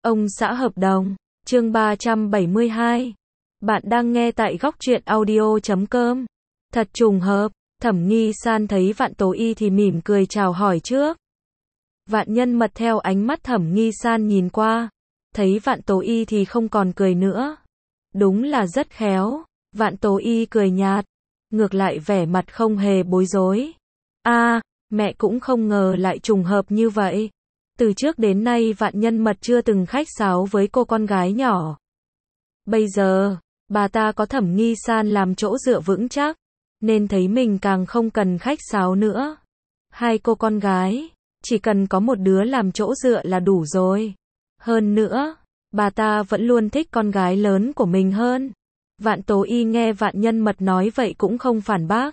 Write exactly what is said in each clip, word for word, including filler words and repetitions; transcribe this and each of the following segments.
Ông xã hợp đồng, chương ba trăm bảy mươi hai. Bạn đang nghe tại góc truyện audio chấm com. Thật trùng hợp, Thẩm Nghi San thấy Vạn Tố Y thì mỉm cười chào hỏi trước. Vạn Nhân Mật theo ánh mắt Thẩm Nghi San nhìn qua, thấy Vạn Tố Y thì không còn cười nữa. Đúng là rất khéo. Vạn Tố Y cười nhạt, ngược lại vẻ mặt không hề bối rối. A, à, mẹ cũng không ngờ lại trùng hợp như vậy. Từ trước đến nay Vạn Nhân Mật chưa từng khách sáo với cô con gái nhỏ. Bây giờ, bà ta có Thẩm Nghi San làm chỗ dựa vững chắc, nên thấy mình càng không cần khách sáo nữa. Hai cô con gái, chỉ cần có một đứa làm chỗ dựa là đủ rồi. Hơn nữa, bà ta vẫn luôn thích con gái lớn của mình hơn. Vạn Tố Y nghe Vạn Nhân Mật nói vậy cũng không phản bác.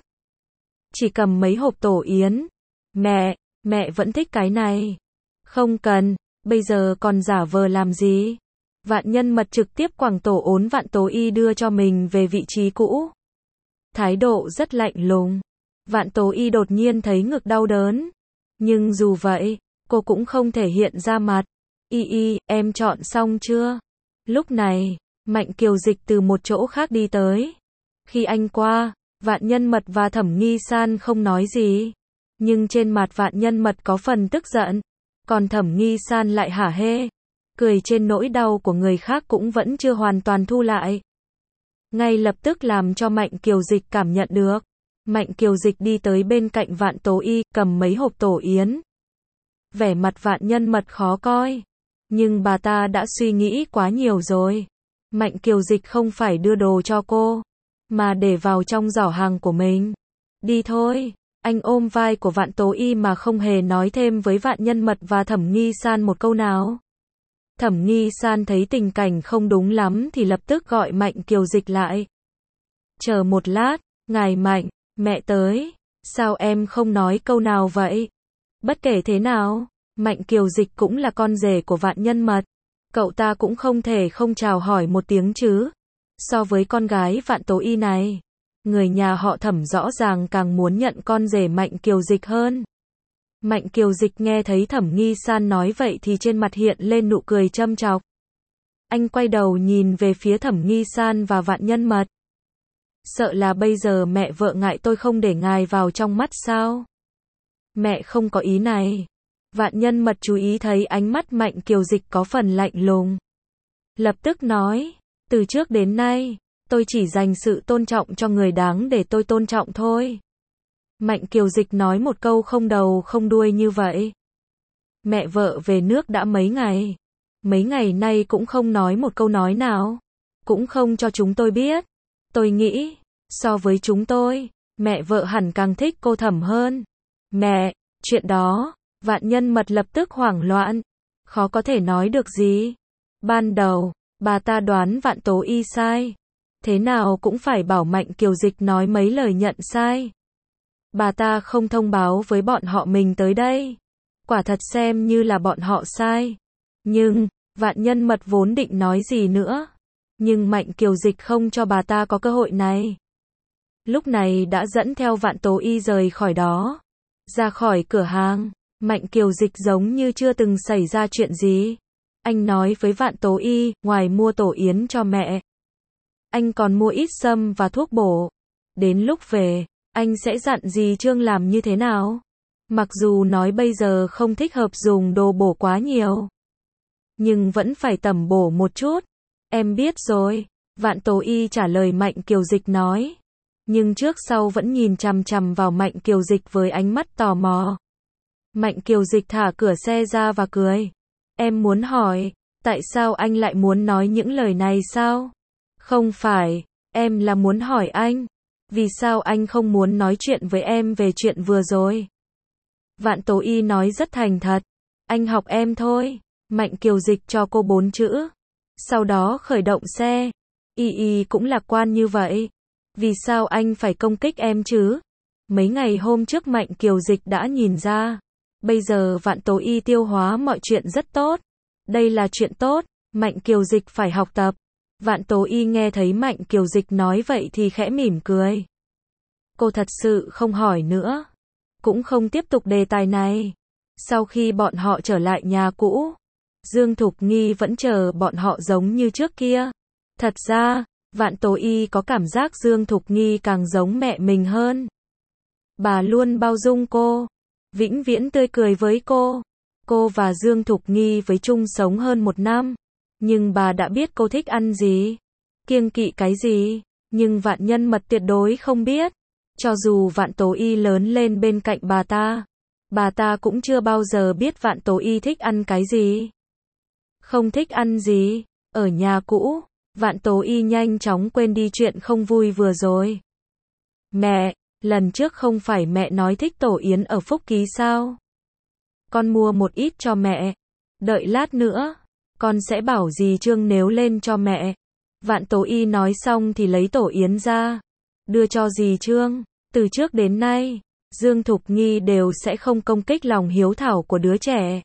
Chỉ cầm mấy hộp tổ yến. Mẹ, mẹ vẫn thích cái này. Không cần, bây giờ còn giả vờ làm gì? Vạn Nhân Mật trực tiếp quẳng tổ ốn Vạn Tố Y đưa cho mình về vị trí cũ. Thái độ rất lạnh lùng. Vạn Tố Y đột nhiên thấy ngực đau đớn. Nhưng dù vậy, cô cũng không thể hiện ra mặt. Y Y, em chọn xong chưa? Lúc này, Mạnh Kiều Dịch từ một chỗ khác đi tới. Khi anh qua, Vạn Nhân Mật và Thẩm Nghi San không nói gì. Nhưng trên mặt Vạn Nhân Mật có phần tức giận. Còn Thẩm Nghi San lại hả hê. Cười trên nỗi đau của người khác cũng vẫn chưa hoàn toàn thu lại. Ngay lập tức làm cho Mạnh Kiều Dịch cảm nhận được. Mạnh Kiều Dịch đi tới bên cạnh Vạn Tố Y, cầm mấy hộp tổ yến. Vẻ mặt Vạn Nhân Mật khó coi. Nhưng bà ta đã suy nghĩ quá nhiều rồi. Mạnh Kiều Dịch không phải đưa đồ cho cô, mà để vào trong giỏ hàng của mình. Đi thôi. Anh ôm vai của Vạn Tố Y mà không hề nói thêm với Vạn Nhân Mật và Thẩm Nghi San một câu nào. Thẩm Nghi San thấy tình cảnh không đúng lắm thì lập tức gọi Mạnh Kiều Dịch lại. Chờ một lát, ngài Mạnh, mẹ tới. Sao em không nói câu nào vậy? Bất kể thế nào, Mạnh Kiều Dịch cũng là con rể của Vạn Nhân Mật. Cậu ta cũng không thể không chào hỏi một tiếng chứ. So với con gái Vạn Tố Y này, người nhà họ Thẩm rõ ràng càng muốn nhận con rể Mạnh Kiều Dịch hơn. Mạnh Kiều Dịch nghe thấy Thẩm Nghi San nói vậy thì trên mặt hiện lên nụ cười châm chọc. Anh quay đầu nhìn về phía Thẩm Nghi San và Vạn Nhân Mật. Sợ là bây giờ mẹ vợ ngại tôi không để ngài vào trong mắt sao? Mẹ không có ý này. Vạn Nhân Mật chú ý thấy ánh mắt Mạnh Kiều Dịch có phần lạnh lùng. Lập tức nói, từ trước đến nay, tôi chỉ dành sự tôn trọng cho người đáng để tôi tôn trọng thôi. Mạnh Kiều Dịch nói một câu không đầu không đuôi như vậy. Mẹ vợ về nước đã mấy ngày. Mấy ngày nay cũng không nói một câu nói nào. Cũng không cho chúng tôi biết. Tôi nghĩ, so với chúng tôi, mẹ vợ hẳn càng thích cô Thẩm hơn. Mẹ, chuyện đó, Vạn Nhân Mật lập tức hoảng loạn. Khó có thể nói được gì. Ban đầu, bà ta đoán Vạn Tố Y sai. Thế nào cũng phải bảo Mạnh Kiều Dịch nói mấy lời nhận sai. Bà ta không thông báo với bọn họ mình tới đây. Quả thật xem như là bọn họ sai. Nhưng, Vạn Nhân Mật vốn định nói gì nữa. Nhưng Mạnh Kiều Dịch không cho bà ta có cơ hội này. Lúc này đã dẫn theo Vạn Tố Y rời khỏi đó. Ra khỏi cửa hàng, Mạnh Kiều Dịch giống như chưa từng xảy ra chuyện gì. Anh nói với Vạn Tố Y, ngoài mua tổ yến cho mẹ, anh còn mua ít sâm và thuốc bổ. Đến lúc về, anh sẽ dặn dì Trương làm như thế nào? Mặc dù nói bây giờ không thích hợp dùng đồ bổ quá nhiều, nhưng vẫn phải tẩm bổ một chút. Em biết rồi, Vạn Tố Y trả lời Mạnh Kiều Dịch nói. Nhưng trước sau vẫn nhìn chằm chằm vào Mạnh Kiều Dịch với ánh mắt tò mò. Mạnh Kiều Dịch thả cửa xe ra và cười. Em muốn hỏi, tại sao anh lại muốn nói những lời này sao? Không phải, em là muốn hỏi anh. Vì sao anh không muốn nói chuyện với em về chuyện vừa rồi? Vạn Tố Y nói rất thành thật. Anh học em thôi. Mạnh Kiều Dịch cho cô bốn chữ. Sau đó khởi động xe. Y Y cũng lạc quan như vậy. Vì sao anh phải công kích em chứ? Mấy ngày hôm trước Mạnh Kiều Dịch đã nhìn ra. Bây giờ Vạn Tố Y tiêu hóa mọi chuyện rất tốt. Đây là chuyện tốt. Mạnh Kiều Dịch phải học tập. Vạn Tố Y nghe thấy Mạnh Kiều Dịch nói vậy thì khẽ mỉm cười. Cô thật sự không hỏi nữa. Cũng không tiếp tục đề tài này. Sau khi bọn họ trở lại nhà cũ, Dương Thục Nghi vẫn chờ bọn họ giống như trước kia. Thật ra, Vạn Tố Y có cảm giác Dương Thục Nghi càng giống mẹ mình hơn. Bà luôn bao dung cô, vĩnh viễn tươi cười với cô. Cô và Dương Thục Nghi với chung sống hơn một năm, nhưng bà đã biết cô thích ăn gì, kiêng kỵ cái gì, nhưng Vạn Nhân Mật tuyệt đối không biết. Cho dù Vạn Tố Y lớn lên bên cạnh bà ta, bà ta cũng chưa bao giờ biết Vạn Tố Y thích ăn cái gì, không thích ăn gì. Ở nhà cũ, Vạn Tố Y nhanh chóng quên đi chuyện không vui vừa rồi. Mẹ, lần trước không phải mẹ nói thích tổ yến ở Phúc Ký sao? Con mua một ít cho mẹ. Đợi lát nữa, con sẽ bảo dì Trương nấu lên cho mẹ. Vạn Tố Y nói xong thì lấy tổ yến ra, đưa cho dì Trương. Từ trước đến nay, Dương Thục Nghi đều sẽ không công kích lòng hiếu thảo của đứa trẻ.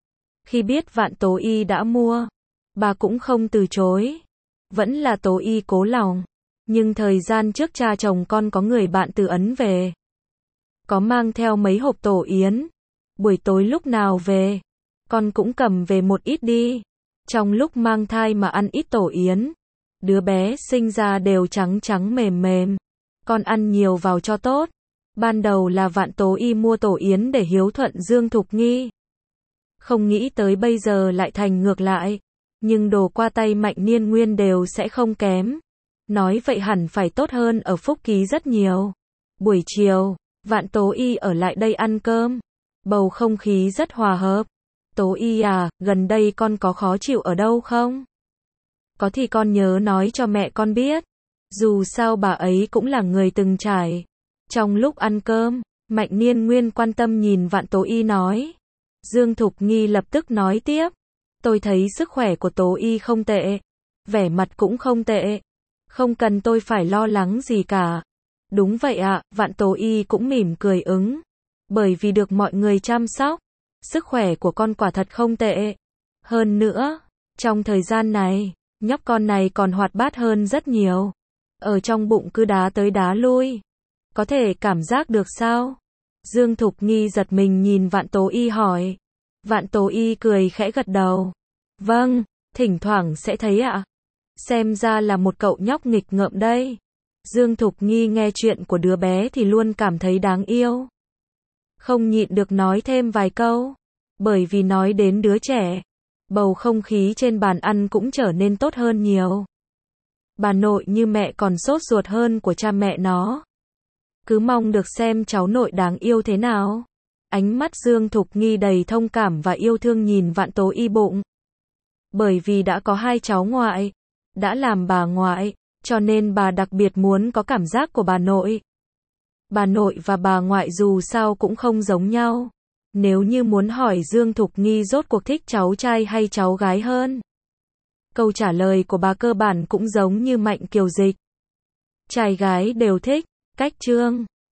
Khi biết Vạn Tố Y đã mua, bà cũng không từ chối. Vẫn là Tố Y cố lòng. Nhưng thời gian trước cha chồng con có người bạn từ Ấn về, có mang theo mấy hộp tổ yến. Buổi tối lúc nào về, con cũng cầm về một ít đi. Trong lúc mang thai mà ăn ít tổ yến, đứa bé sinh ra đều trắng trắng mềm mềm. Con ăn nhiều vào cho tốt. Ban đầu là Vạn Tố Y mua tổ yến để hiếu thuận Dương Thục Nghi. Không nghĩ tới bây giờ lại thành ngược lại. Nhưng đồ qua tay Mạnh Niên Nguyên đều sẽ không kém. Nói vậy hẳn phải tốt hơn ở Phúc Ký rất nhiều. Buổi chiều, Vạn Tố Y ở lại đây ăn cơm. Bầu không khí rất hòa hợp. Tố Y à, gần đây con có khó chịu ở đâu không? Có thì con nhớ nói cho mẹ con biết. Dù sao bà ấy cũng là người từng trải. Trong lúc ăn cơm, Mạnh Niên Nguyên quan tâm nhìn Vạn Tố Y nói. Dương Thục Nghi lập tức nói tiếp. Tôi thấy sức khỏe của Tố Y không tệ. Vẻ mặt cũng không tệ. Không cần tôi phải lo lắng gì cả. Đúng vậy ạ, Vạn Tố Y cũng mỉm cười ứng. Bởi vì được mọi người chăm sóc, sức khỏe của con quả thật không tệ. Hơn nữa, trong thời gian này, nhóc con này còn hoạt bát hơn rất nhiều. Ở trong bụng cứ đá tới đá lui. Có thể cảm giác được sao? Dương Thục Nghi giật mình nhìn Vạn Tố Y hỏi. Vạn Tố Y cười khẽ gật đầu. Vâng, thỉnh thoảng sẽ thấy ạ. Xem ra là một cậu nhóc nghịch ngợm đây. Dương Thục Nghi nghe chuyện của đứa bé thì luôn cảm thấy đáng yêu. Không nhịn được nói thêm vài câu. Bởi vì nói đến đứa trẻ, bầu không khí trên bàn ăn cũng trở nên tốt hơn nhiều. Bà nội như mẹ còn sốt ruột hơn của cha mẹ nó. Cứ mong được xem cháu nội đáng yêu thế nào. Ánh mắt Dương Thục Nghi đầy thông cảm và yêu thương nhìn Vạn Tố Y bụng. Bởi vì đã có hai cháu ngoại, đã làm bà ngoại, cho nên bà đặc biệt muốn có cảm giác của bà nội. Bà nội và bà ngoại dù sao cũng không giống nhau. Nếu như muốn hỏi Dương Thục Nghi rốt cuộc thích cháu trai hay cháu gái hơn, câu trả lời của bà cơ bản cũng giống như Mạnh Kiều Dịch. Trai gái đều thích. Cách chương